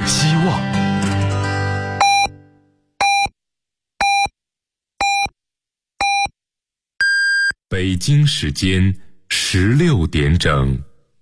希望。北京时间16点整。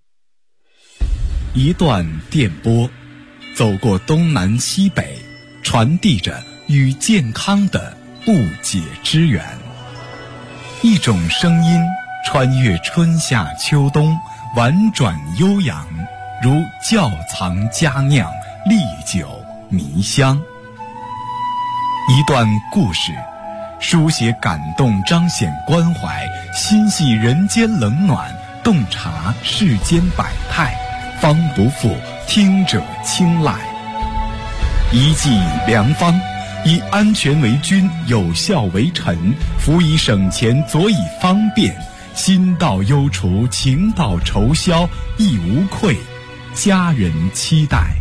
一段电波，走过东南西北，传递着与健康的不解之缘。一种声音穿越春夏秋冬，婉转悠扬，如窖藏佳酿，历久弥香。一段故事，书写感动，彰显关怀，心系人间冷暖，洞察世间百态，方不负听者青睐。一剂良方，以安全为君，有效为臣，辅以省钱，佐以方便，心到忧除，情到愁消，亦无愧，家人期待。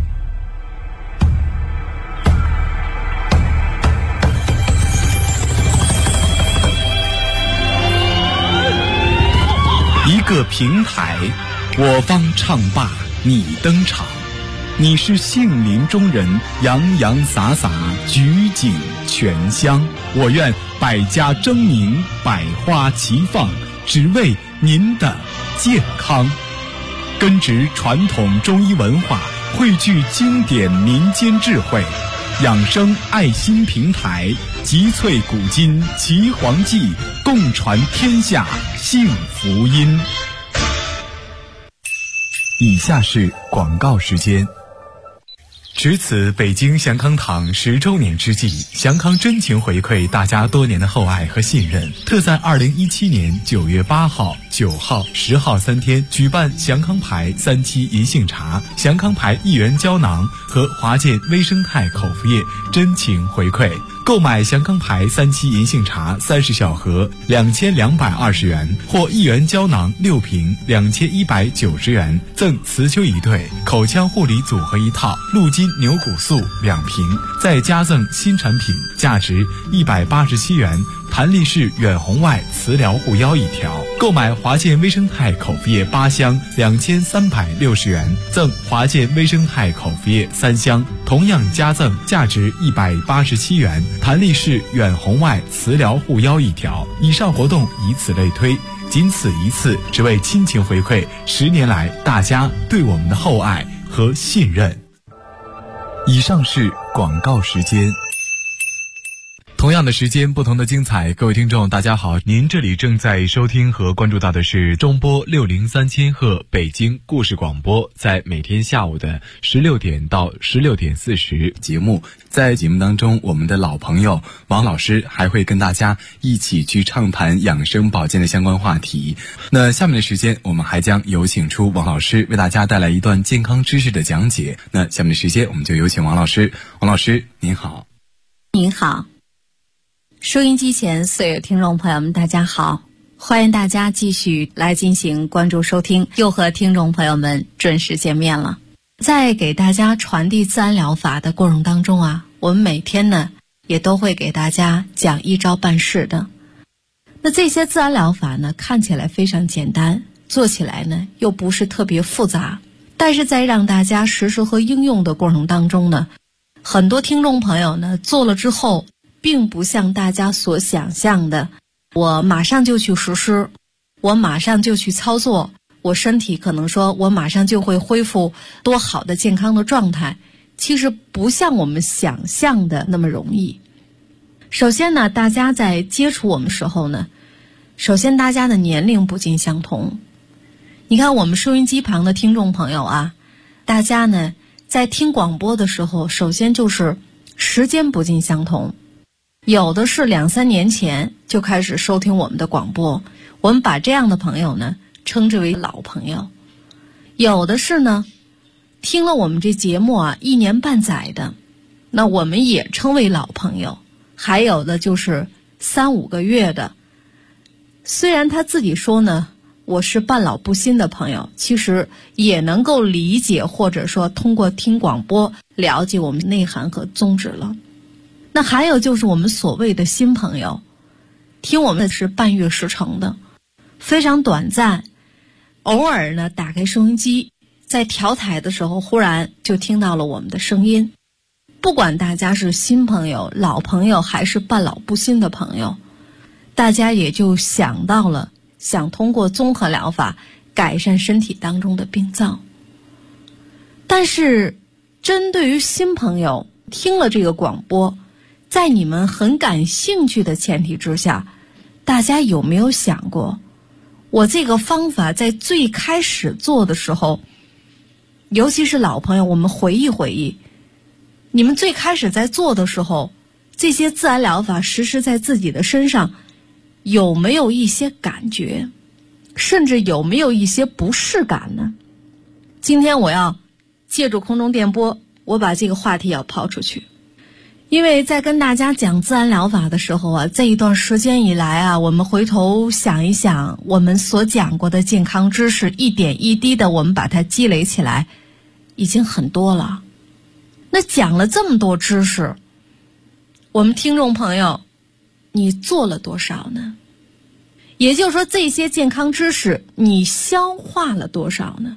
一个平台，我方唱罢你登场，你是杏林中人，洋洋洒洒，举景全香。我愿百家争鸣，百花齐放，只为您的健康。根植传统中医文化，汇聚经典民间智慧，养生爱心平台，集萃古今奇黄记，共传天下幸福音。以下是广告时间。值此北京祥康堂10周年之际，祥康真情回馈大家多年的厚爱和信任，特在2017年9月8号、9号、10号3天举办祥康牌3期银杏茶、祥康牌1元胶囊和华健微生态口服液真情回馈。购买祥康牌3期银杏茶30小盒2220元，或1元胶囊6瓶2190元，赠雌丘1对，口腔护理组合1套，鹿筋牛骨素2瓶，再加赠新产品价值187元，弹力式远红外磁疗护腰1条。购买华健微生态口服液8箱2360元，赠华健微生态口服液3箱，同样加赠价值187元，弹力式远红外磁疗护腰1条。以上活动以此类推，仅此一次，只为亲情回馈10年来大家对我们的厚爱和信任。以上是广告时间。同样的时间，不同的精彩。各位听众大家好，您这里正在收听和关注到的是中波603千赫北京故事广播，在每天下午的16点到16点40节目。在节目当中，我们的老朋友王老师还会跟大家一起去畅谈养生保健的相关话题。那下面的时间，我们还将有请出王老师为大家带来一段健康知识的讲解。那下面的时间，我们就有请王老师。王老师您好。 您好，收音机前所有听众朋友们大家好，欢迎大家继续来进行关注收听，又和听众朋友们准时见面了。在给大家传递自然疗法的过程当中啊，我们每天呢也都会给大家讲一招半式的。那这些自然疗法呢看起来非常简单，做起来呢又不是特别复杂，但是在让大家实施和应用的过程当中呢，很多听众朋友呢做了之后并不像大家所想象的，我马上就去实施，我马上就去操作，我身体可能说我马上就会恢复多好的健康的状态，其实不像我们想象的那么容易。首先呢，大家在接触我们时候呢，首先大家的年龄不尽相同。你看我们收音机旁的听众朋友啊，大家呢在听广播的时候，首先就是时间不尽相同。有的是2-3年前就开始收听我们的广播，我们把这样的朋友呢称之为老朋友。有的是呢听了我们这节目啊1年半载的，那我们也称为老朋友。还有的就是3-5个月的，虽然他自己说呢我是半老不新的朋友，其实也能够理解，或者说通过听广播了解我们内涵和宗旨了。那还有就是我们所谓的新朋友，听我们是半月时程的，非常短暂，偶尔呢打开收音机， 在调台的时候，忽然就听到了我们的声音。不管大家是新朋友、老朋友，还是半老不新的朋友，大家也就想到了想通过综合疗法改善身体当中的病灶。但是针对于新朋友听了这个广播，在你们很感兴趣的前提之下，大家有没有想过，我这个方法在最开始做的时候，尤其是老朋友，我们回忆回忆，你们最开始在做的时候，这些自然疗法实施在自己的身上，有没有一些感觉，甚至有没有一些不适感呢？今天我要借助空中电波，我把这个话题要抛出去。因为在跟大家讲自然疗法的时候啊，这一段时间以来啊，我们回头想一想，我们所讲过的健康知识，一点一滴的我们把它积累起来，已经很多了。那讲了这么多知识，我们听众朋友，你做了多少呢？也就是说，这些健康知识你消化了多少呢？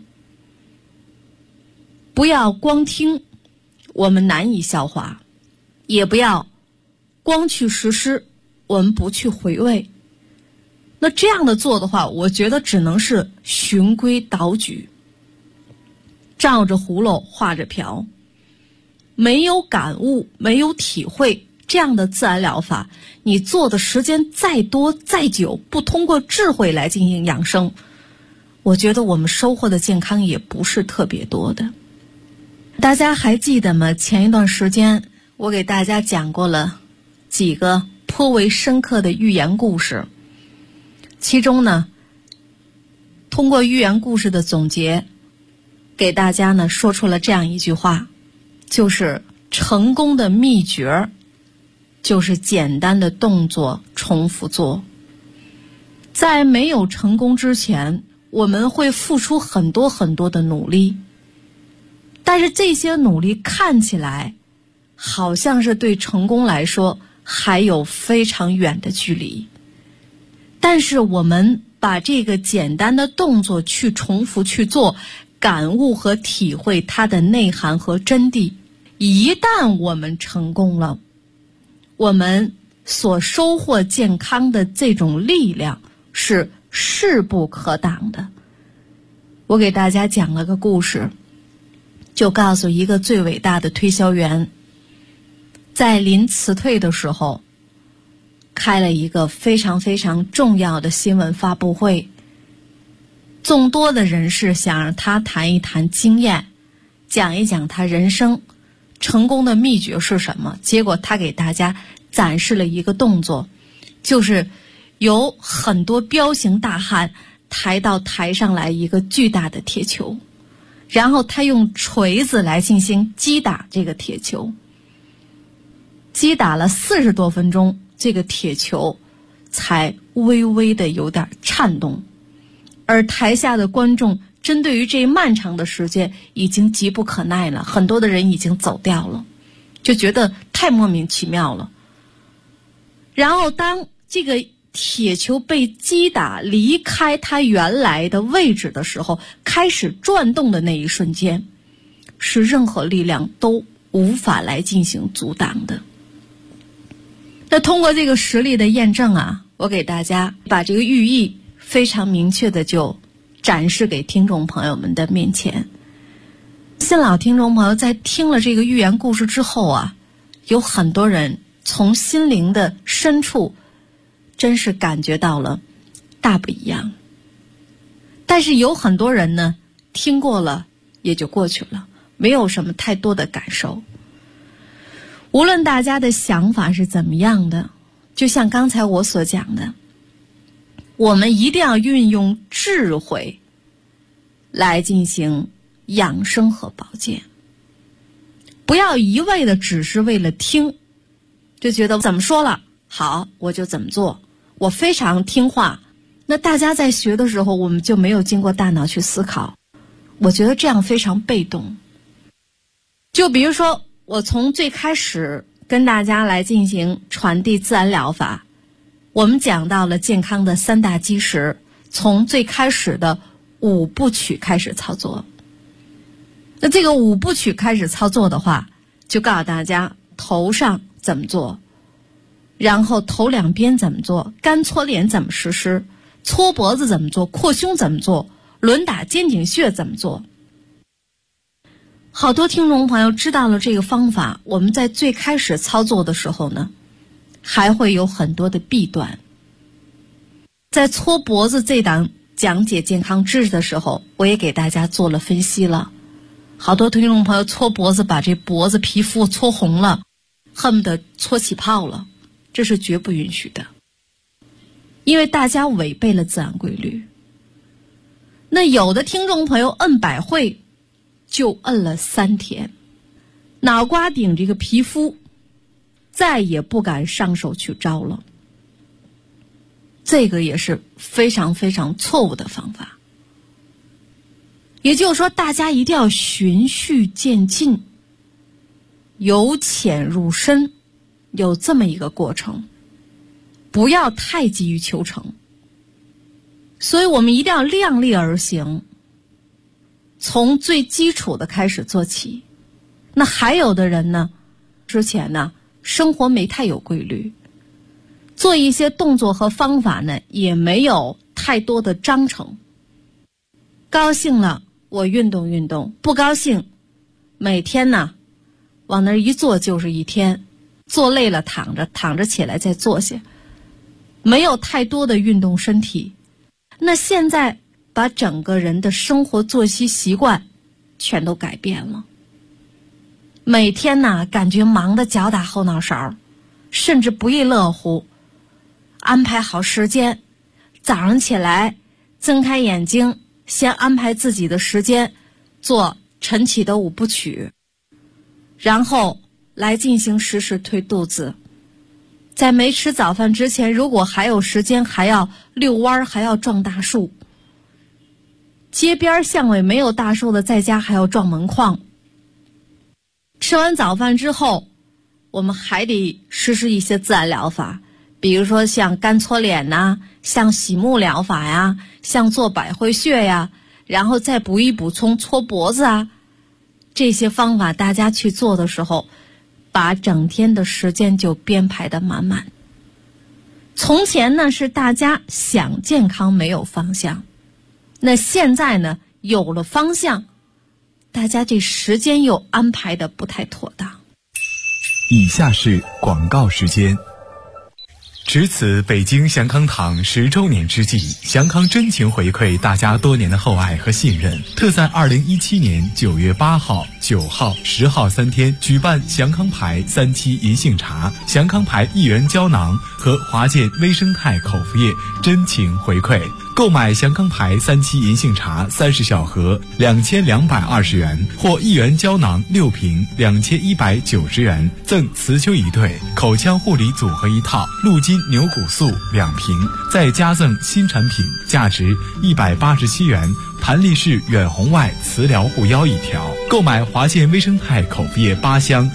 不要光听，我们难以消化，也不要光去实施，我们不去回味。那这样的做的话，我觉得只能是循规蹈矩，照着葫芦画着瓢，没有感悟，没有体会，这样的自然疗法，你做的时间再多再久，不通过智慧来进行养生，我觉得我们收获的健康也不是特别多的。大家还记得吗？前一段时间我给大家讲过了几个颇为深刻的寓言故事，其中呢，通过寓言故事的总结，给大家呢说出了这样一句话，就是成功的秘诀就是简单的动作重复做。在没有成功之前，我们会付出很多很多的努力，但是这些努力看起来好像是对成功来说还有非常远的距离。但是我们把这个简单的动作去重复去做，感悟和体会它的内涵和真谛，一旦我们成功了，我们所收获健康的这种力量是势不可挡的。我给大家讲了个故事，就告诉一个最伟大的推销员，在临辞退的时候，开了一个非常非常重要的新闻发布会，众多的人士想让他谈一谈经验，讲一讲他人生成功的秘诀是什么。结果他给大家展示了一个动作，就是有很多彪形大汉抬到台上来一个巨大的铁球，然后他用锤子来进行击打这个铁球，击打了40多分钟，这个铁球才微微的有点颤动，而台下的观众针对于这漫长的时间已经急不可耐了，很多的人已经走掉了，就觉得太莫名其妙了。然后当这个铁球被击打离开它原来的位置的时候，开始转动的那一瞬间，是任何力量都无法来进行阻挡的。那通过这个实例的验证啊，我给大家把这个寓意非常明确的就展示给听众朋友们的面前。新老听众朋友在听了这个寓言故事之后啊，有很多人从心灵的深处真是感觉到了大不一样。但是有很多人呢，听过了也就过去了，没有什么太多的感受。无论大家的想法是怎么样的，就像刚才我所讲的，我们一定要运用智慧来进行养生和保健，不要一味的只是为了听，就觉得怎么说了好我就怎么做，我非常听话。那大家在学的时候，我们就没有经过大脑去思考，我觉得这样非常被动。就比如说我从最开始跟大家来进行传递自然疗法，我们讲到了健康的3大基石，从最开始的5部曲开始操作。 那这个5部曲开始操作的话，就告诉大家头上怎么做，然后头两边怎么做，干搓脸怎么实施，搓脖子怎么做，扩胸怎么做，轮打肩颈穴怎么做。好多听众朋友知道了这个方法，我们在最开始操作的时候呢，还会有很多的弊端。在搓脖子这档讲解健康知识的时候，我也给大家做了分析了。好多听众朋友搓脖子把这脖子皮肤搓红了，恨不得搓起泡了，这是绝不允许的，因为大家违背了自然规律。那有的听众朋友摁百会就摁了3天，脑瓜顶这个皮肤再也不敢上手去招了，这个也是非常非常错误的方法。也就是说，大家一定要循序渐进，由浅入深，有这么一个过程，不要太急于求成。所以我们一定要量力而行，从最基础的开始做起。那还有的人呢，之前呢生活没太有规律，做一些动作和方法呢也没有太多的章程，高兴了我运动运动，不高兴每天呢往那儿一坐就是一天，坐累了躺着，躺着起来再坐下，没有太多的运动身体。那现在把整个人的生活作息习惯全都改变了，每天呢感觉忙得脚打后脑勺，甚至不亦乐乎。安排好时间，早上起来睁开眼睛，先安排自己的时间做晨起的5部曲，然后来进行实时推肚子。在没吃早饭之前，如果还有时间，还要遛弯，还要撞大树。街边巷尾没有大树的，在家还要撞门框。吃完早饭之后，我们还得实施一些自然疗法，比如说像干搓脸呐，像洗目疗法呀，像做百会穴呀，然后再补充搓脖子啊。这些方法大家去做的时候，把整天的时间就编排得满满。从前呢是大家想健康没有方向，那现在呢有了方向，大家这时间又安排得不太妥当。 以下是广告时间。值此北京祥康堂10周年之际，祥康真情回馈大家多年的厚爱和信任，特在2017年9月8号、9号、10号3天举办祥康牌3期银杏茶、祥康牌1元胶囊和华健微生态口服液真情回馈。购买祥康牌3期银杏茶30小盒2220元，或1元胶囊6瓶2190元，赠雌丘1对，口腔护理组合1套，鹿筋牛骨素2瓶，再加赠新产品价值187元，弹力式远红外磁疗护腰1条。购买华健微生态口服液8箱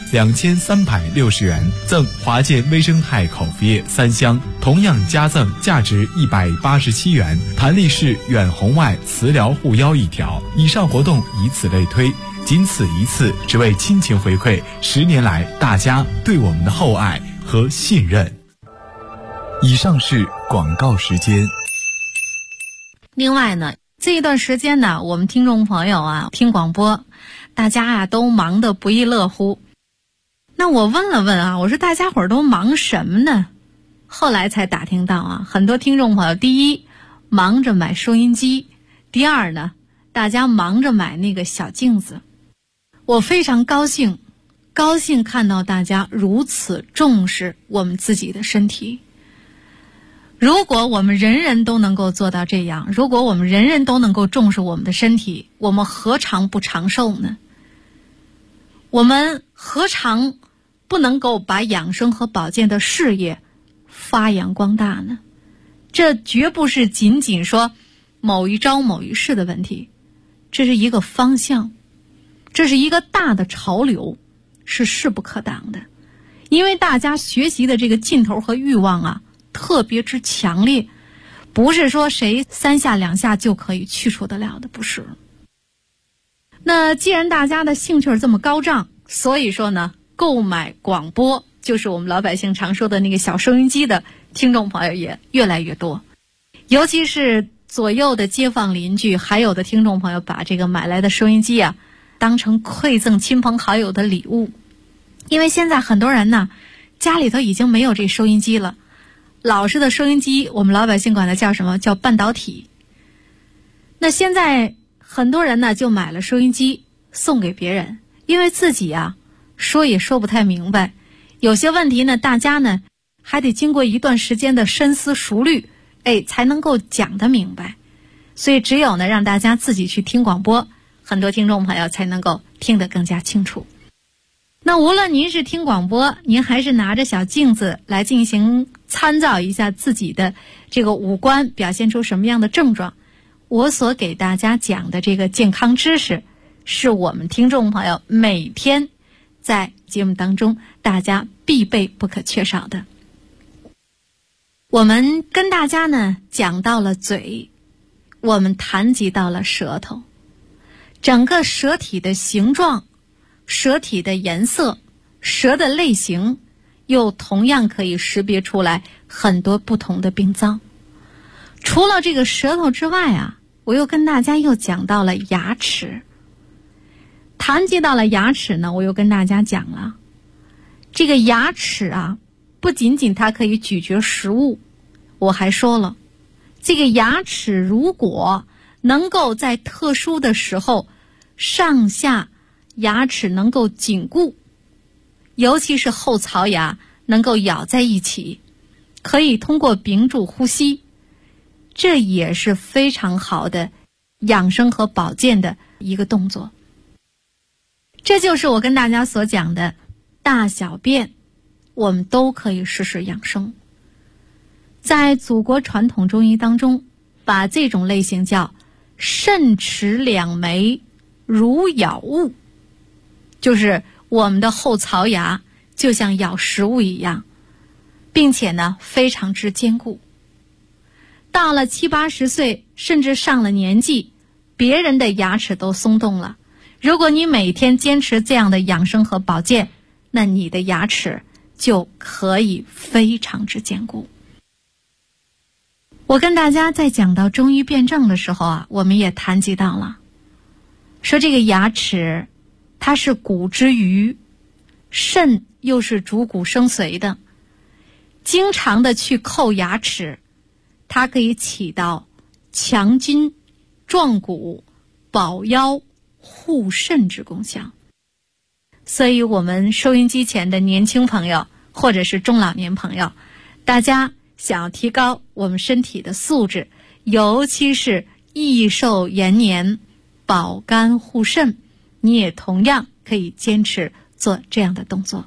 2360元，赠华健微生态口服液3箱，同样加赠价值187元，弹力式远红外磁疗护腰1条。以上活动以此类推，仅此一次，只为亲情回馈10年来大家对我们的厚爱和信任。以上是广告时间。 另外呢，这一段时间呢，我们听众朋友啊听广播，大家啊都忙得不亦乐乎。那我问了问啊，我说大家伙儿都忙什么呢？后来才打听到啊，很多听众朋友，第一忙着买收音机，第二呢，大家忙着买那个小镜子。我非常高兴看到大家如此重视我们自己的身体。如果我们人人都能够做到这样，如果我们人人都能够重视我们的身体，我们何尝不长寿呢？我们何尝不能够把养生和保健的事业发扬光大呢？这绝不是仅仅说某一朝某一世的问题，这是一个方向，这是一个大的潮流，是势不可挡的。因为大家学习的这个劲头和欲望啊特别之强烈，不是说谁3下2下就可以去除得了的，不是。 那既然大家的兴趣这么高涨，所以说呢，购买广播就是我们老百姓常说的那个小收音机的听众朋友也越来越多，尤其是左右的街坊邻居，还有的听众朋友把这个买来的收音机啊当成馈赠亲朋好友的礼物。因为现在很多人呢家里头已经没有这收音机了，老式的收音机我们老百姓管它叫什么？叫半导体。那现在很多人呢就买了收音机送给别人，因为自己啊说也说不太明白，有些问题呢大家呢还得经过一段时间的深思熟虑，才能够讲得明白。所以只有呢让大家自己去听广播，很多听众朋友才能够听得更加清楚。那无论您是听广播，您还是拿着小镜子来进行参照一下自己的这个五官表现出什么样的症状，我所给大家讲的这个健康知识，是我们听众朋友每天在节目当中大家必备不可缺少的。我们跟大家呢讲到了嘴，我们谈及到了舌头，整个舌体的形状、舌体的颜色、舌的类型，又同样可以识别出来很多不同的病灶。除了这个舌头之外啊，我又跟大家又讲到了牙齿。谈及到了牙齿呢，我又跟大家讲了，这个牙齿啊，不仅仅它可以咀嚼食物，我还说了，这个牙齿如果能够在特殊的时候上下牙齿能够紧固，尤其是后槽牙能够咬在一起，可以通过屏住呼吸，这也是非常好的养生和保健的一个动作。这就是我跟大家所讲的大小便，我们都可以试试养生。在祖国传统中医当中，把这种类型叫肾齿两眉如咬物，就是我们的后槽牙就像咬食物一样，并且呢非常之坚固。到了70、80岁，甚至上了年纪，别人的牙齿都松动了，如果你每天坚持这样的养生和保健，那你的牙齿就可以非常之坚固。我跟大家在讲到中医辩证的时候啊，我们也谈及到了，说这个牙齿它是骨之余，肾又是主骨生髓的，经常的去叩牙齿，它可以起到强筋、壮骨、保腰、护肾之功效。所以我们收音机前的年轻朋友或者是中老年朋友，大家想要提高我们身体的素质，尤其是益寿延年、保肝护肾，你也同样可以坚持做这样的动作。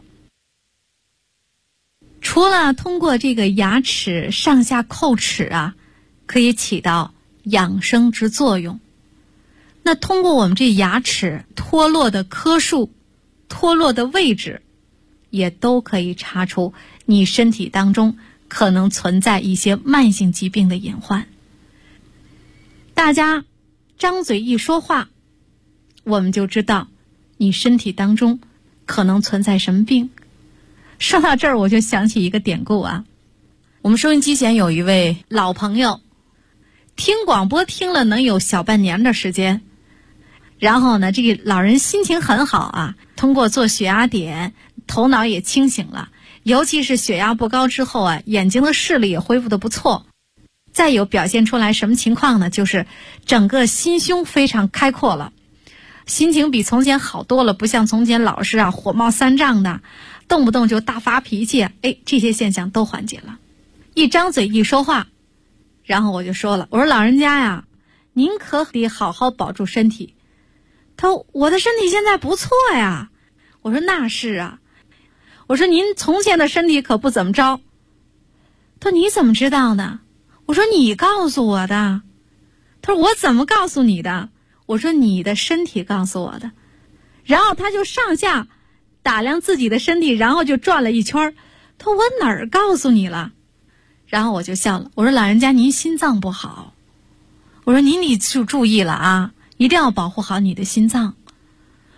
除了通过这个牙齿上下叩齿啊，可以起到养生之作用，那通过我们这牙齿脱落的颗数、脱落的位置，也都可以查出你身体当中可能存在一些慢性疾病的隐患。大家张嘴一说话，我们就知道你身体当中可能存在什么病。说到这儿，我就想起一个典故啊。我们收音机前有一位老朋友，听广播听了能有小半年的时间，然后呢，这个老人心情很好啊，通过做血压点，头脑也清醒了，尤其是血压不高之后啊，眼睛的视力也恢复得不错。再有表现出来什么情况呢？就是整个心胸非常开阔了，心情比从前好多了，不像从前老是火冒三丈的，动不动就大发脾气，这些现象都缓解了。一张嘴一说话，然后我就说了，我说老人家呀，您可得好好保住身体。他说我的身体现在不错呀。我说那是啊。我说您从前的身体可不怎么着。他说你怎么知道呢？我说你告诉我的。他说我怎么告诉你的？我说你的身体告诉我的。然后他就上下打量自己的身体，然后就转了一圈。他说我哪儿告诉你了？然后我就笑了，我说老人家您心脏不好，我说您得注意了啊，一定要保护好你的心脏。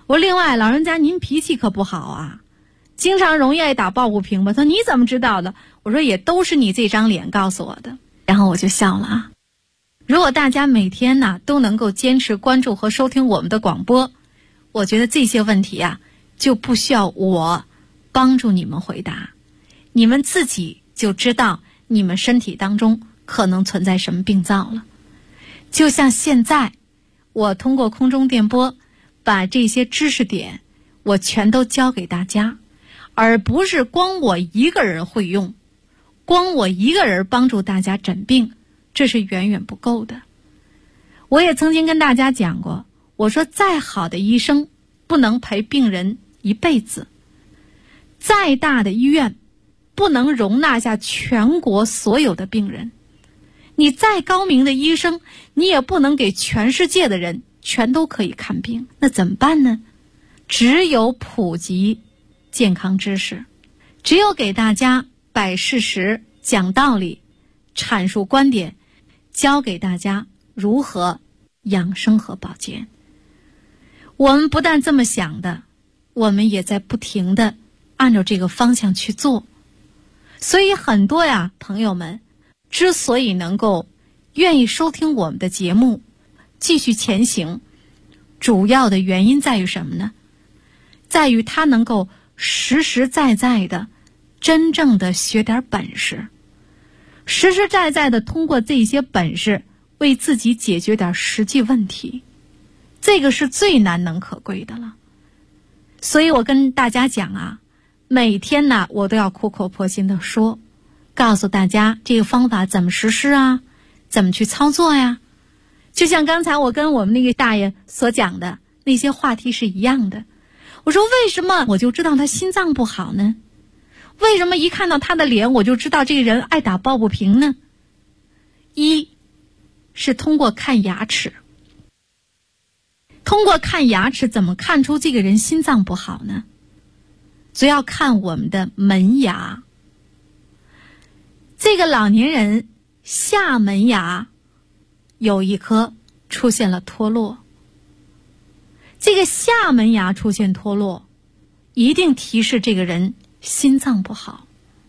我说另外老人家您脾气可不好啊，经常容易爱打抱不平吧。他说你怎么知道的？我说也都是你这张脸告诉我的。然后我就笑了啊。如果大家每天呢都能够坚持关注和收听我们的广播，我觉得这些问题啊就不需要我帮助你们回答，你们自己就知道你们身体当中可能存在什么病灶了。就像现在我通过空中电波把这些知识点我全都教给大家，而不是光我一个人会用，光我一个人帮助大家诊病，这是远远不够的。我也曾经跟大家讲过，我说再好的医生不能陪病人一辈子，再大的医院不能容纳下全国所有的病人，你再高明的医生你也不能给全世界的人全都可以看病。那怎么办呢？只有普及健康知识，只有给大家摆事实、讲道理、阐述观点，教给大家如何养生和保健。我们不但这么想的，我们也在不停的按照这个方向去做。所以很多朋友们之所以能够愿意收听我们的节目继续前行，主要的原因在于什么呢？在于他能够实实在在的真正的学点本事，实实在在的通过这些本事为自己解决点实际问题，这个是最难能可贵的了。所以我跟大家讲每天呢我都要苦口婆心的说，告诉大家这个方法怎么实施怎么去操作呀。就像刚才我跟我们那个大爷所讲的那些话题是一样的。我说为什么我就知道他心脏不好呢？为什么一看到他的脸我就知道这个人爱打抱不平呢？一是通过看牙齿。通过看牙齿怎么看出这个人心脏不好呢？主要看我们的门牙。这个老年人下门牙有一颗出现了脱落，这个下门牙出现脱落一定提示这个人心脏不好。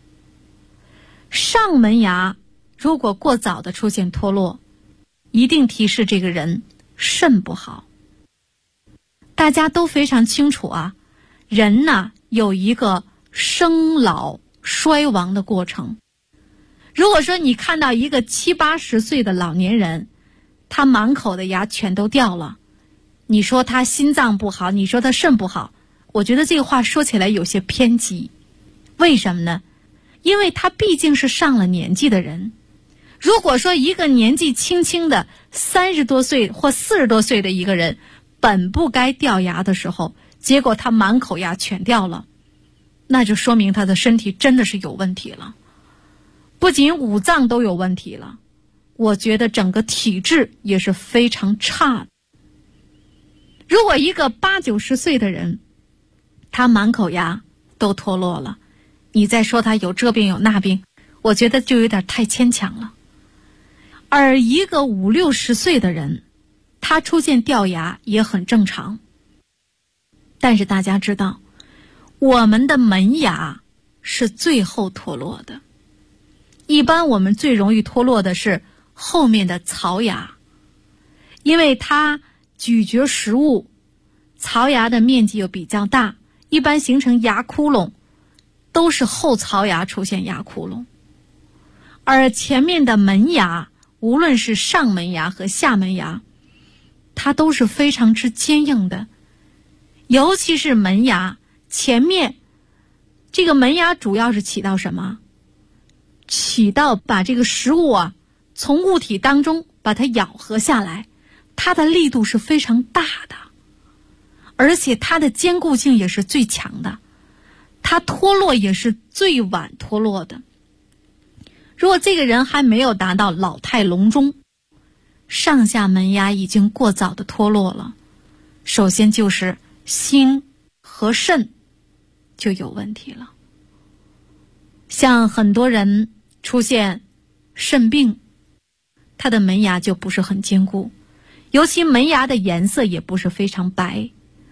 上门牙如果过早的出现脱落，一定提示这个人肾不好。大家都非常清楚人有一个生老衰亡的过程。如果说你看到一个70、80岁的老年人，他满口的牙全都掉了，你说他心脏不好，你说他肾不好，我觉得这个话说起来有些偏激。为什么呢？因为他毕竟是上了年纪的人。如果说一个年纪轻轻的30多岁或40多岁的一个人本不该掉牙的时候，结果他满口牙全掉了，那就说明他的身体真的是有问题了，不仅五脏都有问题了，我觉得整个体质也是非常差的。如果一个80、90岁的人他满口牙都脱落了，你再说他有这病有那病，我觉得就有点太牵强了。而一个50、60岁的人他出现掉牙也很正常。但是大家知道，我们的门牙是最后脱落的。一般我们最容易脱落的是后面的槽牙，因为它咀嚼食物，槽牙的面积又比较大，一般形成牙窟窿，都是后槽牙出现牙窟窿。而前面的门牙，无论是上门牙和下门牙，它都是非常之坚硬的。尤其是门牙前面，这个门牙主要是起到什么？起到把这个食物从物体当中把它咬合下来，它的力度是非常大的，而且它的坚固性也是最强的，它脱落也是最晚脱落的。如果这个人还没有达到老态龙钟，上下门牙已经过早的脱落了，首先就是心和肾就有问题了。像很多人出现肾病，他的门牙就不是很坚固，尤其门牙的颜色也不是非常白，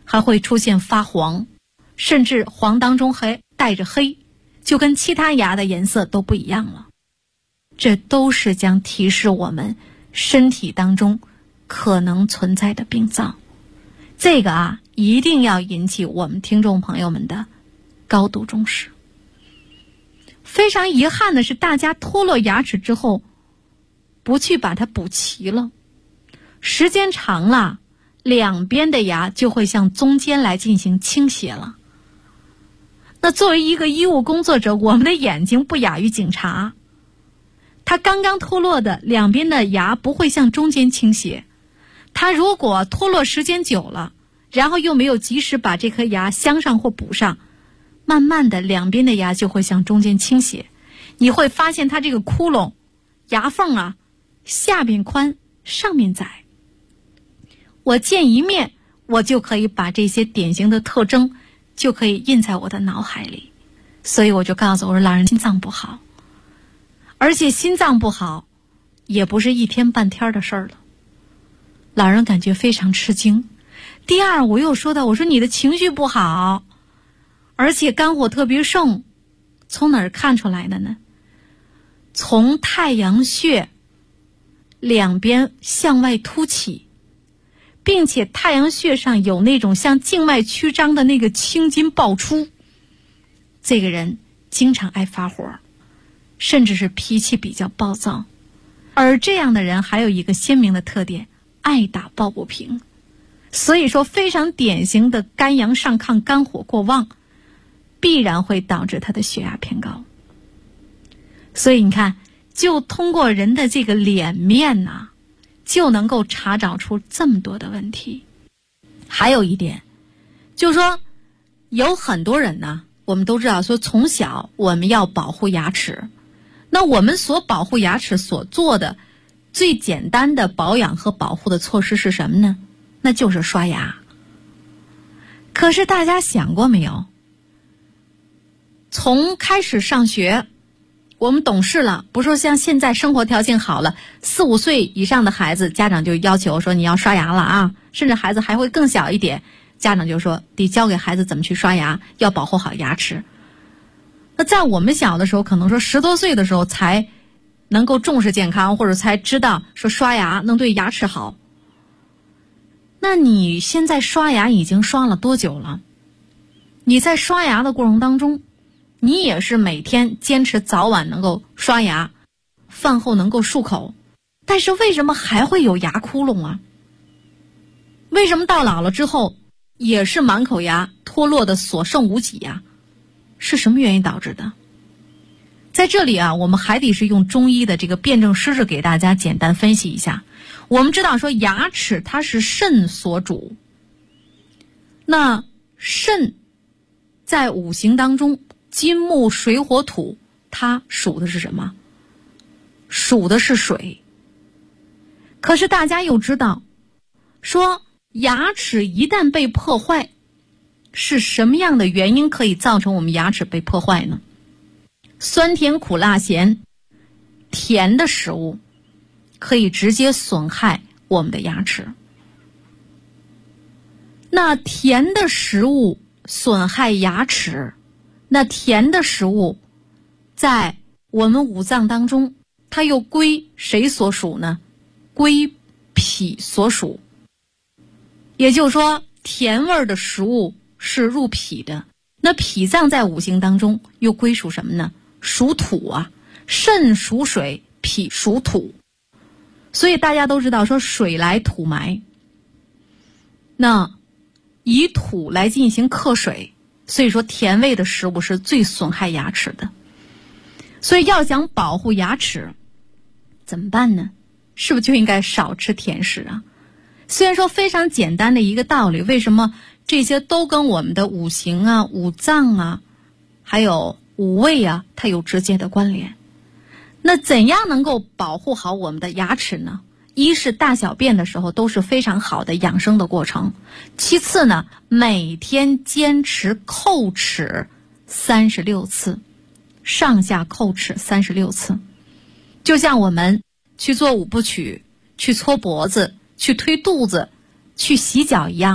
还会出现发黄，甚至黄当中还带着黑，就跟其他牙的颜色都不一样了。这都是将提示我们身体当中可能存在的病灶。这个一定要引起我们听众朋友们的高度重视。非常遗憾的是，大家脱落牙齿之后不去把它补齐了，时间长了，两边的牙就会向中间来进行倾斜了。那作为一个医务工作者，我们的眼睛不亚于警察，它刚刚脱落的两边的牙不会向中间倾斜，它如果脱落时间久了，然后又没有及时把这颗牙镶上或补上，慢慢的两边的牙就会向中间倾斜。你会发现它这个窟窿牙缝下边宽上面窄。我见一面，我就可以把这些典型的特征就可以印在我的脑海里。所以我就告诉我说，老人心脏不好，而且心脏不好也不是一天半天的事儿了。老人感觉非常吃惊。第二，我又说到，我说你的情绪不好，而且肝火特别盛，从哪儿看出来的呢？从太阳穴两边向外凸起，并且太阳穴上有那种像静脉曲张的那个青筋爆出。这个人经常爱发火，甚至是脾气比较暴躁。而这样的人还有一个鲜明的特点，爱打抱不平。所以说非常典型的肝阳上亢，肝火过旺，必然会导致他的血压偏高。所以你看，就通过人的这个脸面就能够查找出这么多的问题。还有一点就是说，有很多人我们都知道说，从小我们要保护牙齿，那我们所保护牙齿所做的最简单的保养和保护的措施是什么呢？那就是刷牙。可是大家想过没有，从开始上学，我们懂事了，不是说像现在生活条件好了，4、5岁以上的孩子，家长就要求说你要刷牙了甚至孩子还会更小一点，家长就说得教给孩子怎么去刷牙，要保护好牙齿。那在我们小的时候，可能说10多岁的时候才能够重视健康，或者才知道说刷牙能对牙齿好。那你现在刷牙已经刷了多久了？你在刷牙的过程当中，你也是每天坚持早晚能够刷牙，饭后能够漱口，但是为什么还会有牙窟窿为什么到老了之后也是满口牙脱落的所剩无几是什么原因导致的？在这里我们还得是用中医的这个辩证施治给大家简单分析一下。我们知道说牙齿它是肾所主，那肾在五行当中，金木水火土，它属的是什么？属的是水。可是大家又知道说，牙齿一旦被破坏，是什么样的原因可以造成我们牙齿被破坏呢？酸甜苦辣咸，甜的食物可以直接损害我们的牙齿。那甜的食物损害牙齿，那甜的食物在我们五脏当中，它又归谁所属呢？归脾所属。也就是说，甜味的食物是入脾的，那脾脏在五行当中又归属什么呢？属土肾属水，脾属土。所以大家都知道说水来土埋，那以土来进行克水，所以说甜味的食物是最损害牙齿的。所以要想保护牙齿怎么办呢？是不是就应该少吃甜食虽然说非常简单的一个道理，为什么这些都跟我们的五行五脏还有五味它有直接的关联。那怎样能够保护好我们的牙齿呢？一是大小便的时候都是非常好的养生的过程，其次呢，每天坚持叩齿36次，上下叩齿36次。就像我们去做5步曲，去搓脖子，去推肚子，去洗脚一样，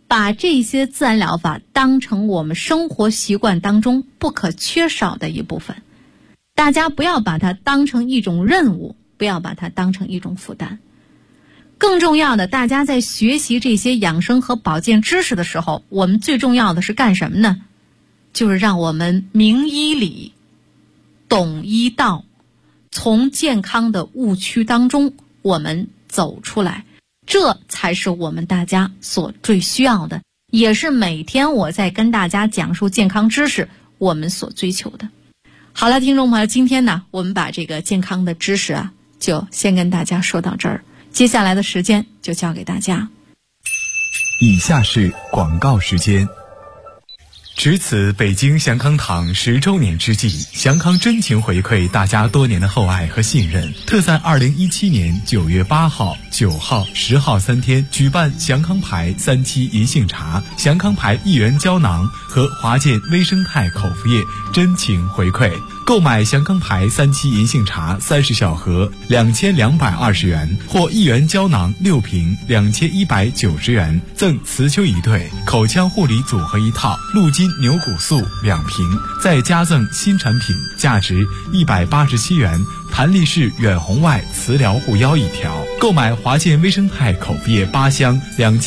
把这些自然疗法当成我们生活习惯当中不可缺少的一部分。大家不要把它当成一种任务，不要把它当成一种负担。更重要的，大家在学习这些养生和保健知识的时候，我们最重要的是干什么呢？就是让我们明医理，懂医道，从健康的误区当中我们走出来，这才是我们大家所最需要的，也是每天我在跟大家讲述健康知识我们所追求的。好了，听众朋友，今天呢，我们把这个健康的知识就先跟大家说到这儿，接下来的时间就交给大家。 以下是广告时间。值此北京祥康堂10周年之际，祥康真情回馈大家多年的厚爱和信任，特在2017年9月8号、9号、10号3天举办祥康牌3期银杏茶、祥康牌1元胶囊和华健微生态口服液真情回馈。购买祥康牌3期银杏茶30小盒2220元，或1元胶囊6瓶2190元，赠雌丘1对，口腔护理组合1套，鹿筋牛骨素2瓶，再加赠新产品价值187元，弹力式远红外磁疗护腰1条。购买华健微生态口服液8箱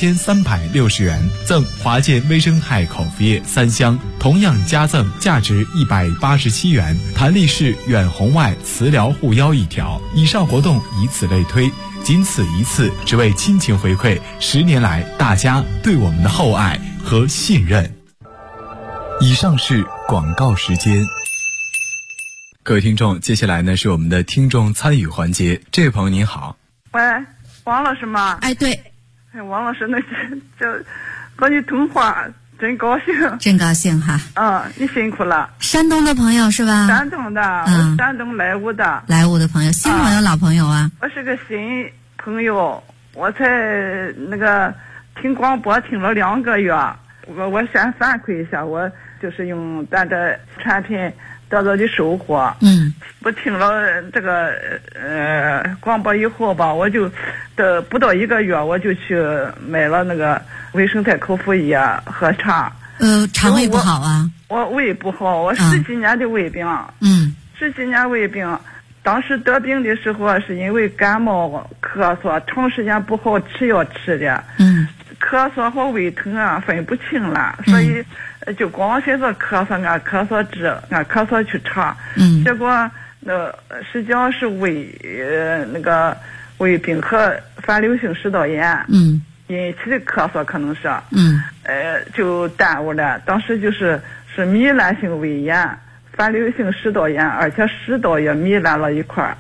2360元，赠华健微生态口服液3箱，同样加赠价值187元，弹力式远红外磁疗护腰1条。以上活动以此类推，仅此一次，只为亲情回馈10年来大家对我们的厚爱和信任。以上是广告时间。各位听众，接下来呢是我们的听众参与环节。这位朋友您好。 喂，王老师吗？ 哎，对。 哎，王老师，那就和你通话，真高兴。 真高兴哈。 你辛苦了。 山东的朋友是吧？ 山东的，我山东莱芜的。 莱芜的朋友，新朋友、老朋友啊？ 我是个新朋友，我才那个听广播听了2个月，我先反馈一下，我就是用咱这产品得到的收获。我听了这个广播以后吧，我就不到1个月，我就去买了那个微生态口服液喝茶。 肠胃不好啊？ 我胃不好，我10几年的胃病。10几年胃病，当时得病的时候是因为感冒咳嗽，长时间不好吃药吃的。咳嗽和胃疼分不清了，所以就光寻思咳嗽按咳嗽治，按咳嗽去查。结果实际上是那个胃病和反流性食道炎引起的咳嗽，可能是就耽误了。当时是糜烂性胃炎、反流性食道炎，而且食道也糜烂了一块。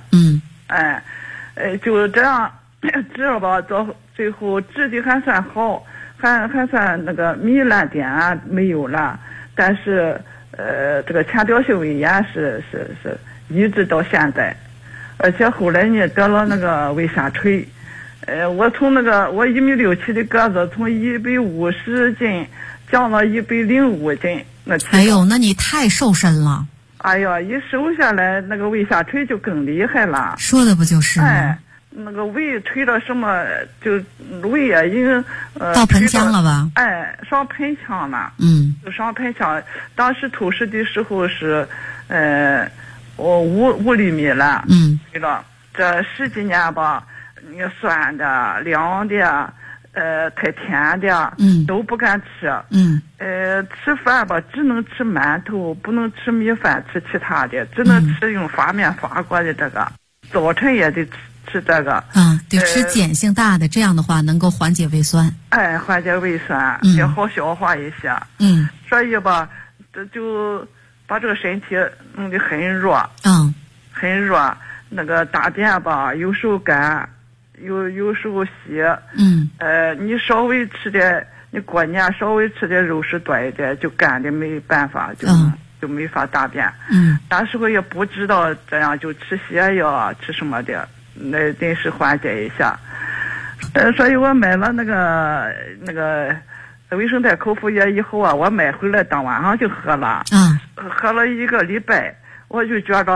就这样治了吧，最后治的还算好，还算那个糜烂点没有了，但是这个前吊性胃炎是一直到现在，而且后来呢得了那个胃下垂。我从我1.67米的个子，从150斤降了105斤。 哎呦，那你太瘦身了。 哎呀，一瘦下来，那个胃下垂就更厉害了。 说的不就是吗？ 那个胃垂了什么，就胃已经到盆腔了吧？ 上盆腔了。就上盆腔。当时透视的时候是我5厘米了。对了，这10几年吧，你酸的、凉的、太甜的，都不敢吃。吃饭吧，只能吃馒头，不能吃米饭，吃其他的，只能吃用发面发过的这个。早晨也得吃这个。 得吃碱性大的，这样的话能够缓解胃酸。 缓解胃酸，也好消化一些。所以吧，这就把这个身体弄得很弱。很弱。那个大便吧，有时候干，有时候稀。你稍微吃点，你过年稍微吃点肉食多一点，就干的没办法，就没法大便。那时候也不知道这样，就吃泻药，吃什么的，那临时缓解一下。所以我买了那个微生态口服液以后我买回来当晚上就喝了。喝了1个礼拜，我就觉得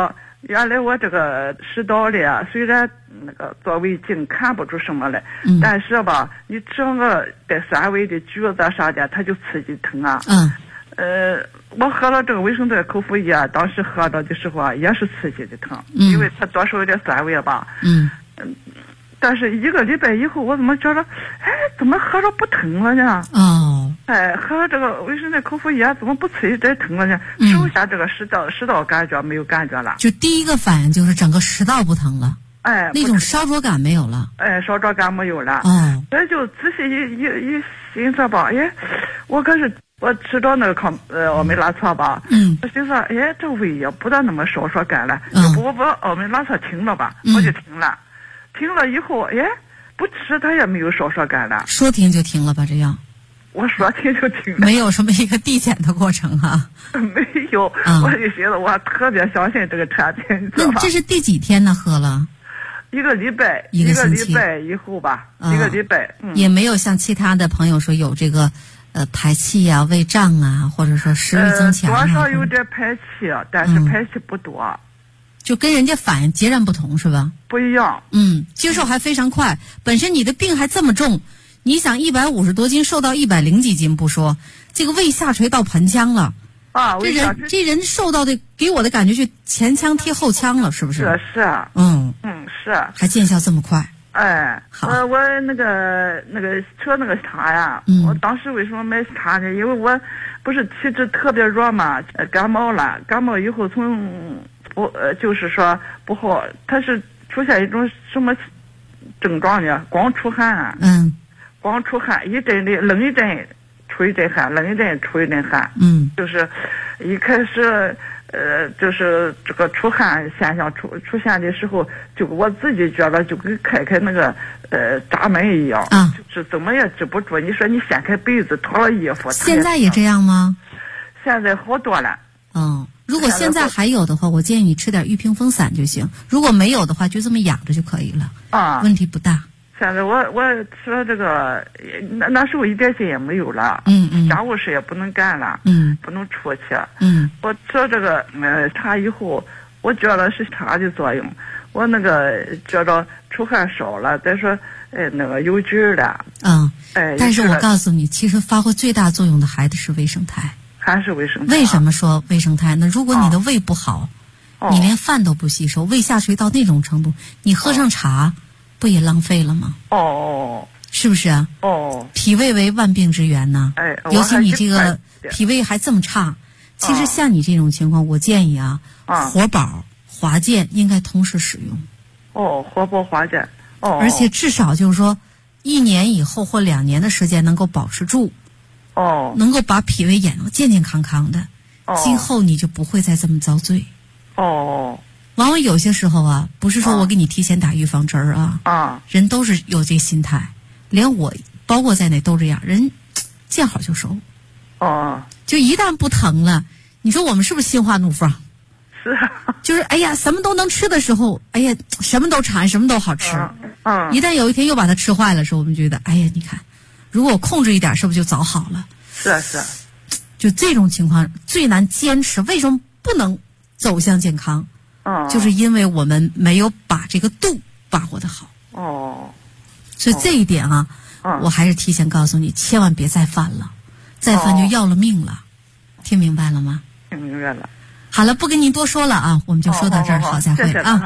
原来我这个食道里啊，虽然那个做胃镜看不出什么来，但是吧，你整个带酸味的橘子啥的，它就刺激疼啊。我喝了这个维生带口服液啊，当时喝着的时候啊，也是刺激的疼，因为它多少有点酸味吧。但是1个礼拜以后，我怎么觉得，怎么喝着不疼了呢？喝了这个维生带口服液，怎么不刺激这疼了呢？首先这个食道感觉没有感觉了， 就第一个反应就是整个食道不疼了，那种烧灼感没有了， 烧灼感没有了。这就仔细一寻思吧，我可是我吃着那个奥美拉唑吧，我寻思，这胃也不大那么烧灼感了，要不我把奥美拉唑停了吧，我就停了。停了以后，不吃它也没有烧灼感了。说停就停了吧，这样。我说停就停了。没有什么一个递减的过程啊。没有，我就觉得我特别相信这个产品，你知道吧？那这是第几天呢？喝了？1个礼拜，一个礼拜以后吧，1个礼拜。也没有像其他的朋友说有这个排气啊、胃胀啊，或者说食欲增强啊。多少有点排气，但是排气不多。就跟人家反应截然不同是吧？不一样。接受还非常快。本身你的病还这么重，你想150多斤瘦到100几斤不说，这个胃下垂到盆腔了啊！这人瘦到的给我的感觉就前腔贴后腔了，是不是？是。是。还见效这么快？好。我那个吃那个茶呀，我当时为什么买茶呢？因为我不是体质特别弱嘛，感冒了，感冒以后就是说不好，它是出现一种什么症状呢？光出汗，光出汗，一阵的冷一阵出一阵汗，冷一阵出一阵汗，就是一开始就是这个出汗现象出现的时候，就我自己觉得就跟开那个闸门一样，就是怎么也止不住。你说你掀开被子脱了衣服，现在也这样吗？现在好多了。如果现在还有的话，我建议你吃点玉屏风散就行。如果没有的话，就这么养着就可以了。问题不大。现在我吃了这个，那时候一点劲也没有了。家务事也不能干了。不能出去。我吃了这个茶以后，我觉得是茶的作用。我那个觉得出汗少了，再说那个有劲儿了。但是我告诉你，其实发挥最大作用的还是胃生态。还是胃生态。为什么说胃生态呢？如果你的胃不好，你连饭都不吸收，胃下垂到那种程度，你喝上茶，不也浪费了吗？是不是啊？脾胃为万病之源呢。尤其你这个脾胃还这么差，其实像你这种情况，我建议活宝、华健应该同时使用。活宝、华健。而且至少就是说，1年以后或2年的时间能够保持住。能够把脾胃养到健健康康的，今后你就不会再这么遭罪。往往有些时候不是说我给你提前打预防针人都是有这心态，连我包括在内都这样，人见好就收。就一旦不疼了，你说我们是不是心花怒放？是。就是什么都能吃的时候，什么都馋，什么都好吃。一旦有一天又把它吃坏了的时候，我们觉得你看。如果我控制一点，是不是就早好了？是。就这种情况最难坚持，为什么不能走向健康？就是因为我们没有把这个度把握得好。所以这一点我还是提前告诉你，千万别再犯了，再犯就要了命了。听明白了吗？听明白了。好了，不跟您多说了我们就说到这儿，好，再会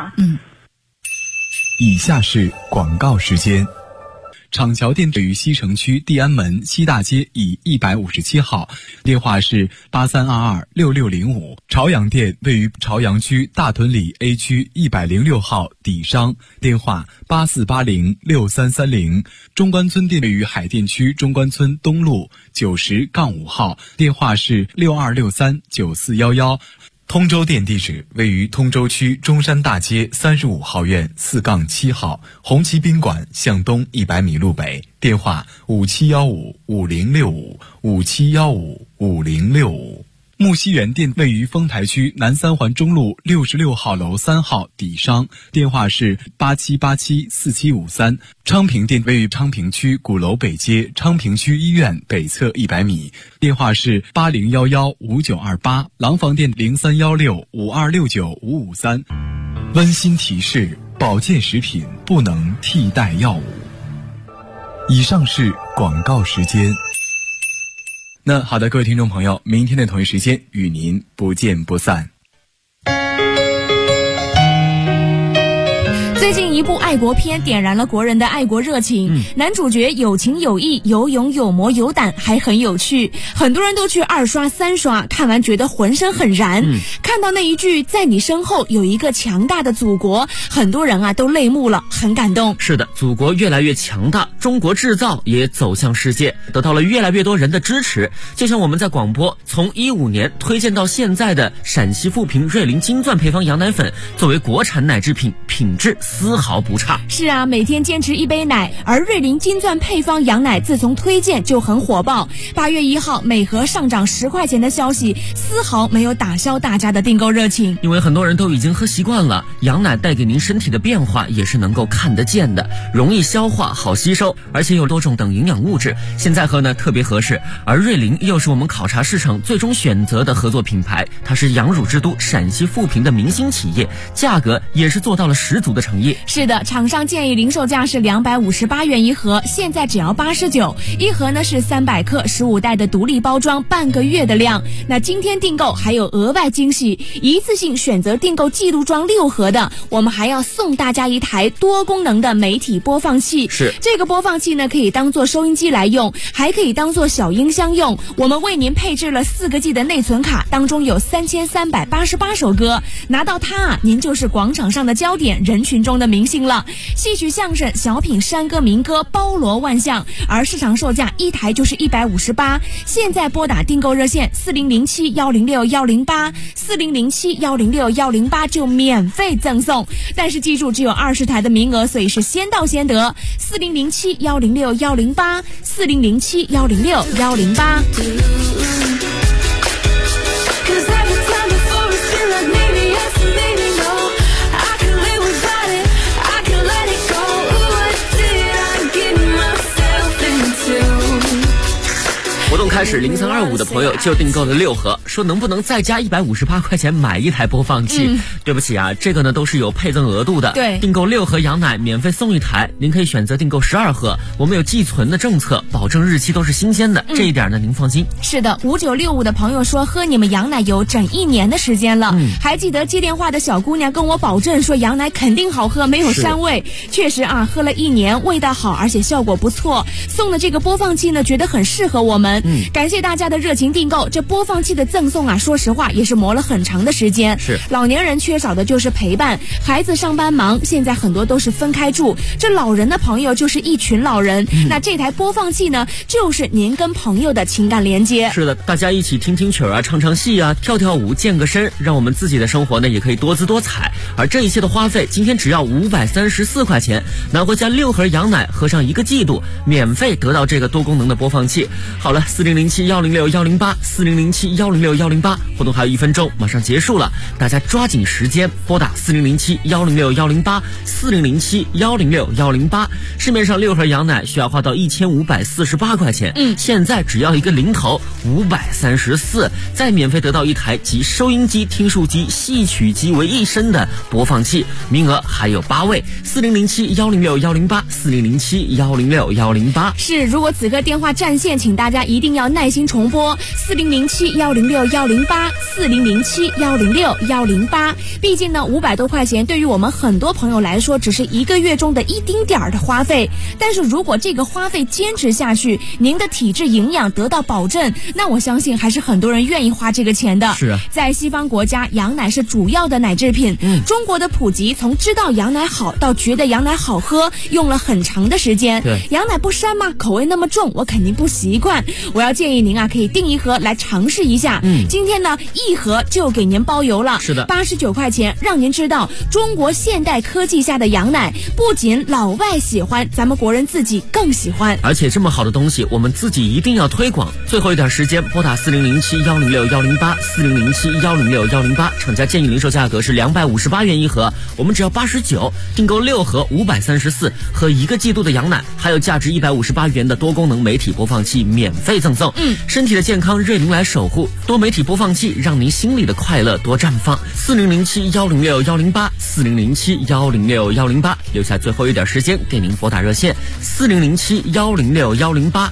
以下是广告时间。厂桥店位于西城区地安门西大街乙157号，电话是83226605。朝阳店位于朝阳区大屯里 A 区106号底商，电话84806330。中关村店位于海淀区中关村东路90-5号，电话是62639411。通州店地址位于通州区中山大街35号院4-7号，红旗宾馆向东100米路北，电话5715506557155065。 木樨园店位于丰台区南三环中路66号楼3号底商，电话是87874753。昌平店位于昌平区鼓楼北街昌平区医院北侧100米，电话是80115928。廊坊店031652695553。温馨提示：保健食品不能替代药物。以上是广告时间。那好的，各位听众朋友，明天的同一时间与您不见不散。 最近一部爱国片点燃了国人的爱国热情，男主角有情有义，有勇有谋有胆，还很有趣，很多人都去2刷3刷，看完觉得浑身很燃。看到那一句在你身后有一个强大的祖国，很多人都泪目了，很感动。 是的，祖国越来越强大，中国制造也走向世界，得到了越来越多人的支持。就像我们在广播从15年推荐到现在的陕西富平瑞麟金钻配方羊奶粉，作为国产奶制品，品质丝毫不差。 是啊，每天坚持一杯奶，而瑞麟金钻配方羊奶自从推荐就很火爆。8月1号每盒上涨10块钱的消息，丝毫没有打消大家的订购热情。 因为很多人都已经喝习惯了，羊奶带给您身体的变化也是能够看得见的，容易消化，好吸收，而且有多种等营养物质，现在喝呢特别合适。而瑞麟又是我们考察市场最终选择的合作品牌，它是羊乳之都陕西富平的明星企业，价格也是做到了十足的诚意。 是的，厂商建议零售价是258元一盒，现在只要89。一盒呢是300克15袋的独立包装，半个月的量。那今天订购还有额外惊喜，一次性选择订购季度装6盒的，我们还要送大家一台多功能的媒体播放器。 是， 这个播放器呢可以当做收音机来用，还可以当做小音箱用。我们为您配置了4个 G 的内存卡，当中有3388首歌，拿到它您就是广场上的焦点，人群中的明星了。戏曲、相声、小品、山歌、民歌包罗万象，而市场售价一台就是158。现在拨打订购热线4007106108，4007106108就免费赠送。但是记住，只有20台的名额，所以是先到先得。4007106108，4007106108。 活动开始，0325的朋友就订购了6盒，说能不能再加158块钱买一台播放器？对不起啊，这个呢都是有配赠额度的。 对， 订购6盒羊奶免费送1台，您可以选择订购12盒，我们有寄存的政策，保证日期都是新鲜的，这一点呢您放心。 是的，5965的朋友说喝你们羊奶有整1年的时间了，还记得接电话的小姑娘跟我保证说羊奶肯定好喝，没有膻味。确实啊，喝了1年，味道好，而且效果不错。送的这个播放器呢，觉得很适合我们。感谢大家的热情订购。这播放器的赠送啊，说实话也是磨了很长的时间。 是， 老年人缺少的就是陪伴，孩子上班忙，现在很多都是分开住，这老人的朋友就是一群老人。那这台播放器呢，就是您跟朋友的情感连接。 是的，大家一起听听曲啊，唱唱戏啊，跳跳舞，健个身，让我们自己的生活呢也可以多姿多彩。而这一切的花费，今天只要534块钱，拿回家6盒羊奶，喝上1个季度，免费得到这个多功能的播放器。好了，4007106108，4007106108，活动还有1分钟，马上结束了，大家抓紧时间拨打4007106108，4007106108。市面上6盒羊奶需要花到1548块钱，现在只要一个零头534，再免费得到1台集收音机、听数机、戏曲机为一身的播放器，名额还有8位，4007106108，4007106108。 是，如果此刻电话占线，请大家一定要耐心重播4007106108，4007106108。毕竟呢，500多块钱对于我们很多朋友来说，只是1个月中的一丁点儿的花费。但是如果这个花费坚持下去，您的体质营养得到保证，那我相信还是很多人愿意花这个钱的。 是啊， 在西方国家，羊奶是主要的奶制品。中国的普及，从知道羊奶好到觉得羊奶好喝，用了很长的时间。 对， 羊奶不膻吗？口味那么重，我肯定不习惯。我要建议您可以订一盒来尝试一下。今天呢一盒就给您包邮了， 是的 ，89块钱，让您知道中国现代科技下的羊奶不仅老外喜欢，咱们国人自己更喜欢。 而且这么好的东西，我们自己一定要推广。最后一点时间，拨打4007-106-108，4007-106-108，厂家建议零售价格是258元一盒，我们只要89，订购6盒534和1个季度的羊奶，还有价值158元的多功能媒体播放器免费赠送。身体的健康，瑞麟来守护。多媒体播放器，让您心里的快乐多绽放。4007-106-108，4007-106-108，留下最后一点时间给您拨打热线4007-106-108，4007-106-108。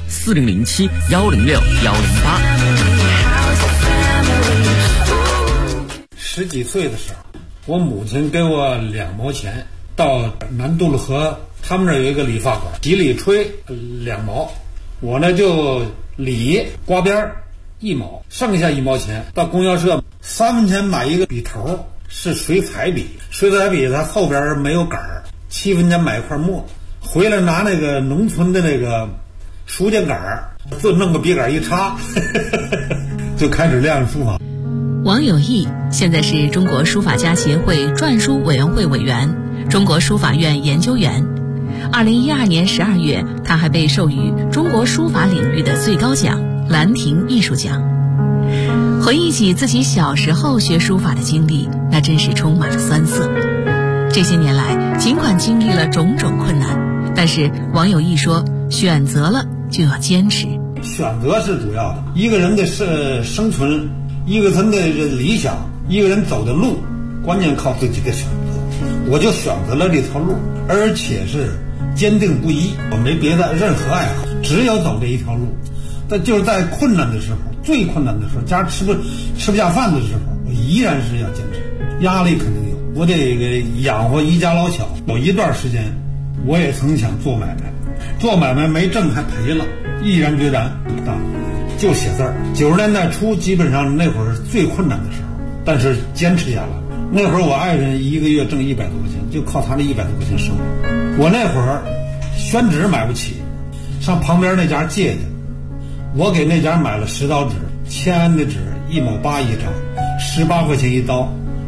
10几岁的时候，我母亲给我2毛钱，到南杜勒河他们那儿有一个理发馆，洗理吹2毛，我呢就理刮边1毛，剩下1毛钱到供销社3分钱买一个笔头，是水彩笔，水彩笔它后边没有杆儿，7分钱买一块墨，回来拿那个农村的那个书架杆儿，就弄个笔杆一插就开始练书法。 王有义现在是中国书法家协会篆书委员会委员，中国书法院研究员。2012年12月，他还被授予中国书法领域的最高奖兰亭艺术奖。回忆起自己小时候学书法的经历，那真是充满了酸涩。这些年来，尽管经历了种种困难，但是王有义说，选择了就要坚持。 选择是主要的，一个人的生存，一个人的理想，一个人走的路，关键靠自己的选择。我就选择了这条路，而且是坚定不移，我没别的任何爱好，只有走这一条路。但就是在困难的时候，最困难的时候，家吃不下饭的时候，我依然是要坚持。压力肯定有，我得养活一家老小。有一段时间我也曾想做买卖，做买卖没挣还赔了，毅然决然就写字儿。90年代初基本上那会儿最困难的时候，但是坚持下来。那会儿我爱人一个月挣100多块钱，就靠他那100多块钱生活。我那会儿宣纸买不起，上旁边那家借去，我给那家买了10刀纸，签的纸1毛8一张，18块钱一刀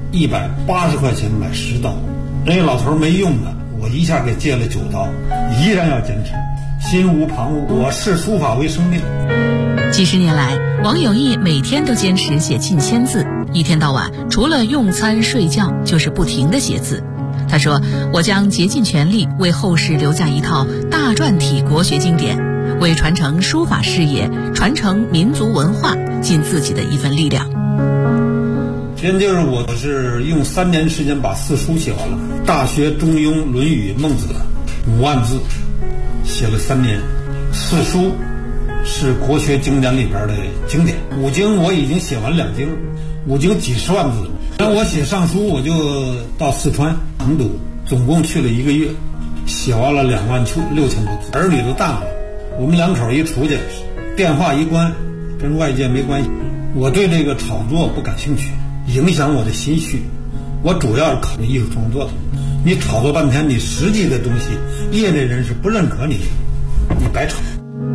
，180块钱买10刀。人家老头没用的，我一下给借了9刀，依然要坚持，心无旁骛。我视书法为生命。 几十年来，王有义每天都坚持写近1000字，一天到晚除了用餐睡觉就是不停地写字。他说，我将竭尽全力为后世留下一套大篆体国学经典，为传承书法事业，传承民族文化尽自己的一份力量。 现就是我是用3年时间把4书写完了，大学、中庸、论语、孟子5万字写了3年。4书是国学经典里边的经典，5经我已经写完2经，5经几十万字了。那我写上书，我就到四川成都，总共去了1个月，写完了26000多字。儿女都大了，我们2口一出去，电话一关，跟外界没关系。我对这个炒作不感兴趣，影响我的心绪。我主要是考虑艺术创作的。你炒作半天，你实际的东西，业内人士不认可你，你白炒。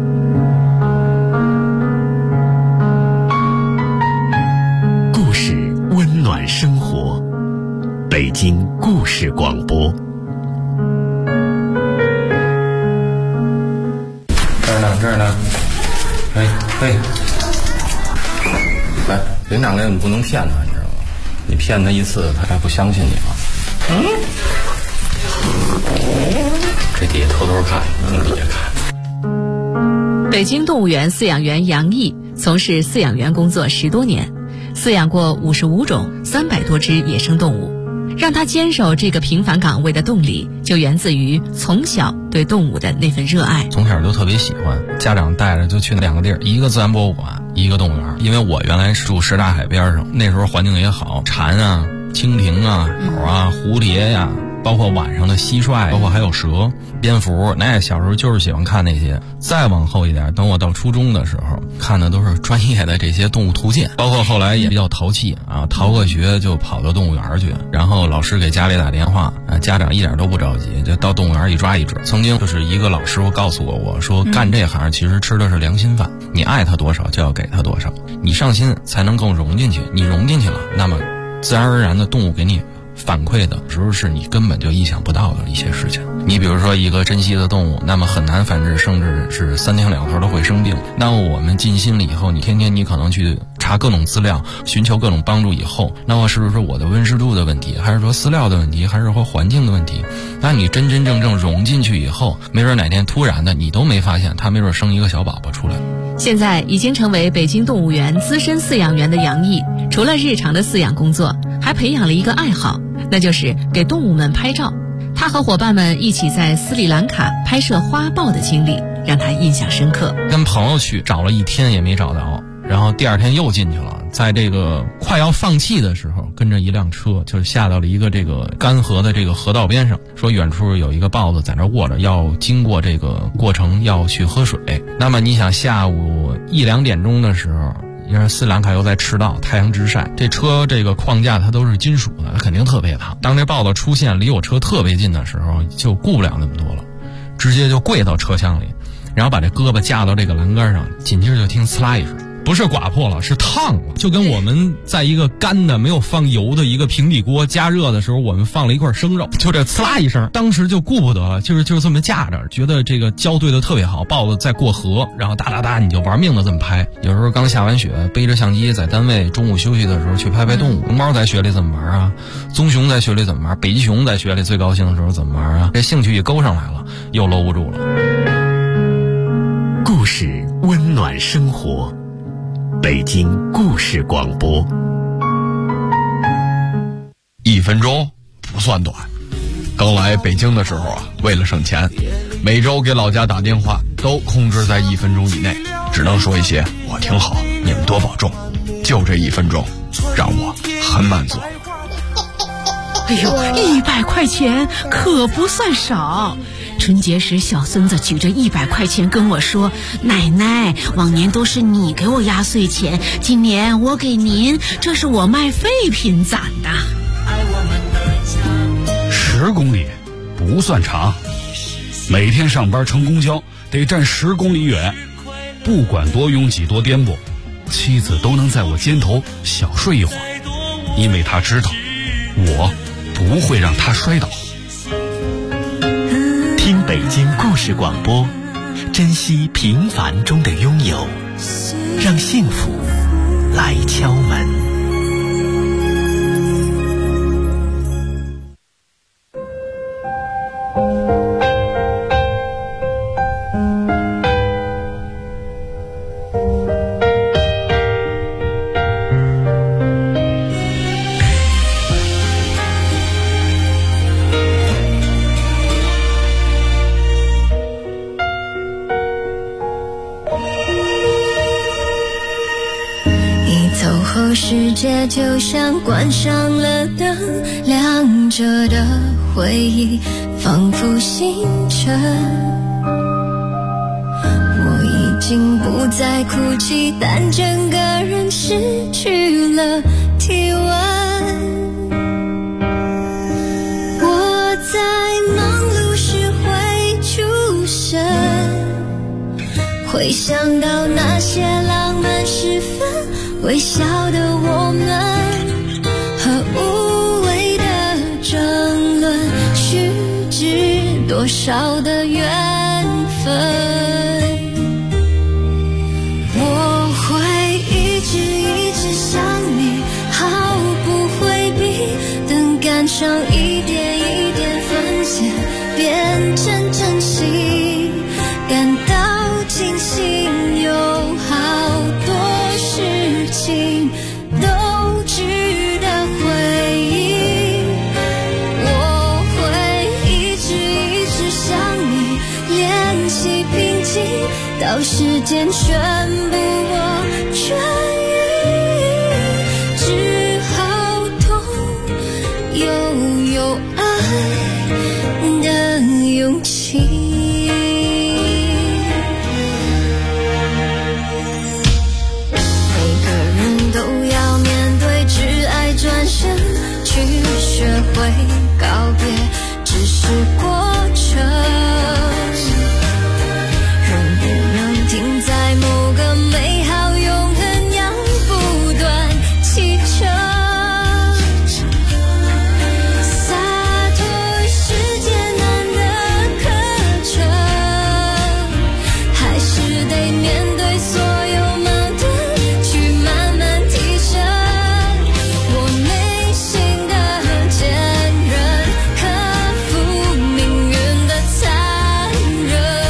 故事温暖生活，北京故事广播。 这儿呢，哎，来，领长来，你不能骗他，你知道吗？你骗他一次，他还不相信你吗？这底下偷偷看，从底下看。 北京动物园饲养员杨毅从事饲养员工作10多年，饲养过55种300多只野生动物。让他坚守这个平凡岗位的动力，就源自于从小对动物的那份热爱。 从小就特别喜欢，家长带着就去2个地儿，一个自然博物馆，一个动物园。因为我原来是住什刹海边上，那时候环境也好，蝉啊、蜻蜓啊、鸟啊、蝴蝶呀、 包括晚上的蟋蟀，包括还有蛇、蝙蝠，那小时候就是喜欢看那些。再往后一点，等我到初中的时候，看的都是专业的这些动物图鉴，包括后来也比较淘气啊，逃个学就跑到动物园去，然后老师给家里打电话，家长一点都不着急，就到动物园一抓一只。曾经就是一个老师傅告诉我说干这行其实吃的是良心饭，你爱他多少就要给他多少，你上心才能更融进去，你融进去了，那么自然而然的动物给你反馈的时候是你根本就意想不到的一些事情。你比如说一个珍稀的动物，那么很难繁殖，甚至是3天2头都会生病。那么我们尽心了以后，你天天你可能去查各种资料，寻求各种帮助以后，那么是不是我的温湿度的问题，还是说饲料的问题，还是说环境的问题？那你真真正正融进去以后，没准哪天突然的你都没发现，它没准生一个小宝宝出来。 现在已经成为北京动物园资深饲养员的杨毅，除了日常的饲养工作，还培养了一个爱好，那就是给动物们拍照。他和伙伴们一起在斯里兰卡拍摄花豹的经历让他印象深刻。 跟朋友去找了1天也没找到，然后第2天又进去了，在这个快要放弃的时候，跟着一辆车就下到了一个这个干涸的这个河道边上，说远处有一个豹子在那卧着，要经过这个过程要去喝水。那么你想下午1、2点钟的时候，因为斯里兰卡又在赤道，太阳直晒，这车这个框架它都是金属的，它肯定特别烫。当这豹子出现离我车特别近的时候，就顾不了那么多了，直接就跪到车厢里，然后把这胳膊架到这个栏杆上，紧接着就听呲啦一声，不是刮破了，是烫了，就跟我们在一个干的没有放油的一个平底锅加热的时候，我们放了一块生肉，就这呲啦一声，当时就顾不得了，就是这么架着，觉得这个交对的特别好，豹子在过河，然后哒哒哒你就玩命的这么拍。有时候刚下完雪，背着相机在单位中午休息的时候去拍拍动物。龙猫在雪里怎么玩啊？棕熊在雪里怎么玩？北极熊在雪里最高兴的时候怎么玩啊？这兴趣一勾上来了，又搂不住了。 故事温暖生活，北京故事广播。 1分钟不算短。刚来北京的时候啊，为了省钱，每周给老家打电话都控制在1分钟以内，只能说一些我挺好，你们多保重。就这1分钟，让我很满足。 哎呦，100块钱可不算少。春节时，小孙子举着100块钱跟我说：“奶奶，往年都是你给我压岁钱，今年我给您，这是我卖废品攒的。 ”10公里不算长，每天上班乘公交得站10公里远，不管多拥挤多颠簸，妻子都能在我肩头小睡一会儿，因为她知道我不会让她摔倒。 听北京故事广播，珍惜平凡中的拥有，让幸福来敲门。 世界就像关上了灯，亮着的回忆仿佛星辰。我已经不再哭泣，但整个人失去了体温。我在忙碌时会出神，回想到那些浪漫时分，微笑的我们和无谓的争论，虚掷多少的缘分。我会一直想你，毫不回避，等感伤一点一点分解，变成真心，感到庆幸有好多事情都值得回忆。我会一直想你，练习平静，到时间宣布我痊愈，只好痛又有爱。 气。每个人都要面对挚爱转身，去学会告别，只是过程。人不能停在某个美好永恒，要不断启程。洒脱是艰难的课程，还是得面对所有矛盾，去慢慢提升我内心的坚韧，克服命运的残忍。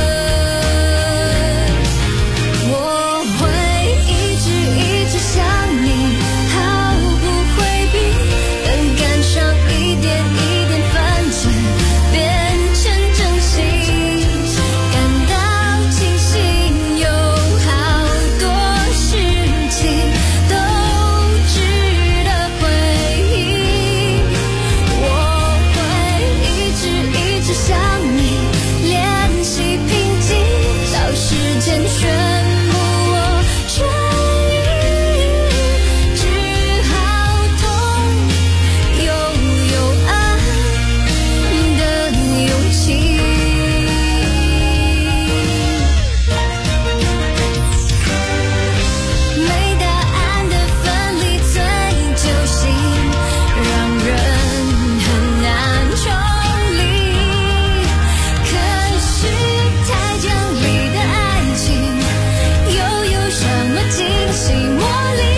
我会一直想你，毫不回避，等赶上一点一点反正，变成真心，感到庆幸，有好多事情都值得回忆。我会一直想你，练习平静，到时间宣布我痊愈，只好痛，又有爱的勇气。没答案的分离最揪心，让人很难抽离。可是太讲理的爱情，又有什么惊喜魔力？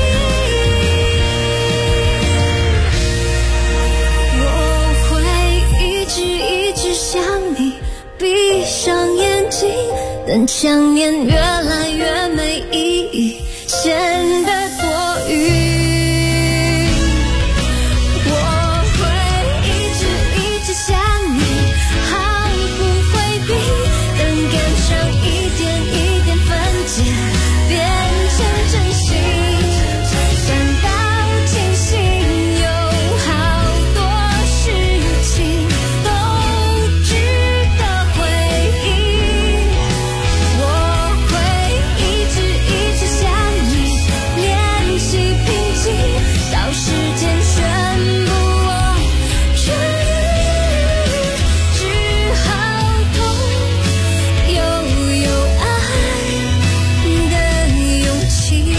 我会一直想你，闭上眼睛，等想念越来越没意义，显得多余。我会一直想你，毫不回避，等赶上一点一点分解，变成真心，感到庆幸，有好多事情都值得回忆。我会一直想你，练习平静，到时间宣布我痊愈，只好痛，又有爱的勇气。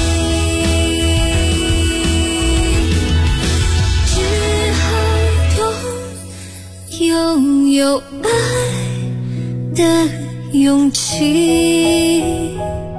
只好痛，又有爱的勇气。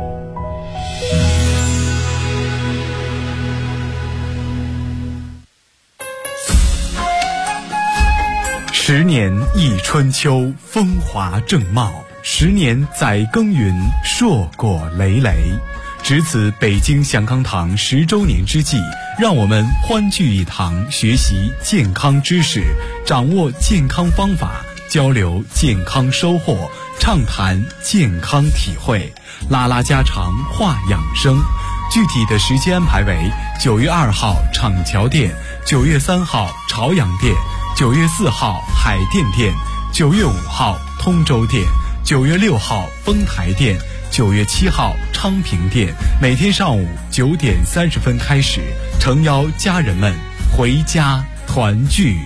10年一春秋，风华正茂；10年载耕耘，硕果累累。值此北京祥康堂10周年之际，让我们欢聚一堂，学习健康知识，掌握健康方法，交流健康收获，畅谈健康体会，拉拉家常，话养生。具体的时间安排为9月2号厂桥店，9月3号朝阳店，9月4号海淀店，9月5号通州店，9月6号丰台店，9月7号昌平店。每天上午9点30分开始，诚邀家人们回家团聚。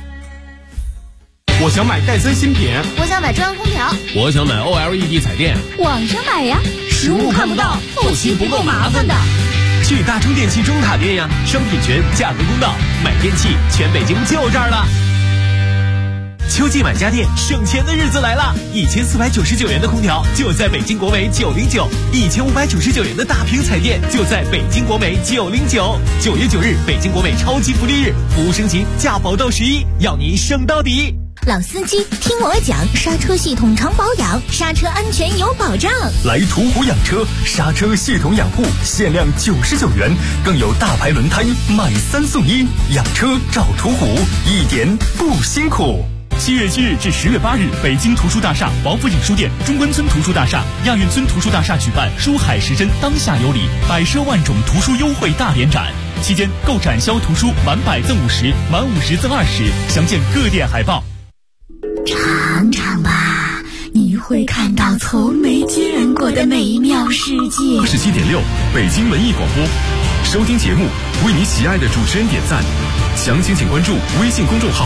我想买戴森新品， 我想买中央空调， 我想买 OLED 彩电， 网上买呀，实物看不到，后期不够麻烦的。 去大中电器中塔店呀，商品全，价格公道，买电器全北京就这儿了。秋季买家电，省钱的日子来了！1499元的空调就在北京国美909，1599元的大屏彩电就在北京国美909。9月9日，北京国美超级福利日，服务升级，价保到11，要您升到底。 老司机听我讲，刹车系统常保养，刹车安全有保障。 来途虎养车，刹车系统养护限量99元，更有大牌轮胎买3送1，养车找途虎，一点不辛苦。 7月7日至10月8日，北京图书大厦、王府井书店、中关村图书大厦、亚运村图书大厦举办书海时针当下有礼，百奢万种图书优惠大联展。期间购展销图书满100赠50，满50赠20，详见各店海报。 尝尝吧，你会看到从没见过的美妙世界。 87.6北京文艺广播，收听节目，为你喜爱的主持人点赞。详情请关注微信公众号